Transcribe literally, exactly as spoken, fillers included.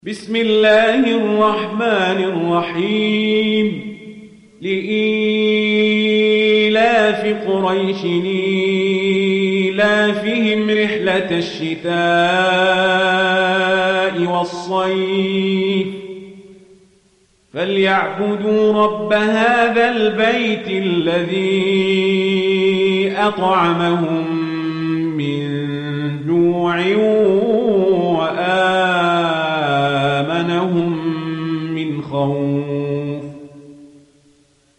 بسم الله الرحمن الرحيم لإيلاف قريش إيلافهم رحلة الشتاء والصيف فليعبدوا رب هذا البيت الذي أطعمهم من جوع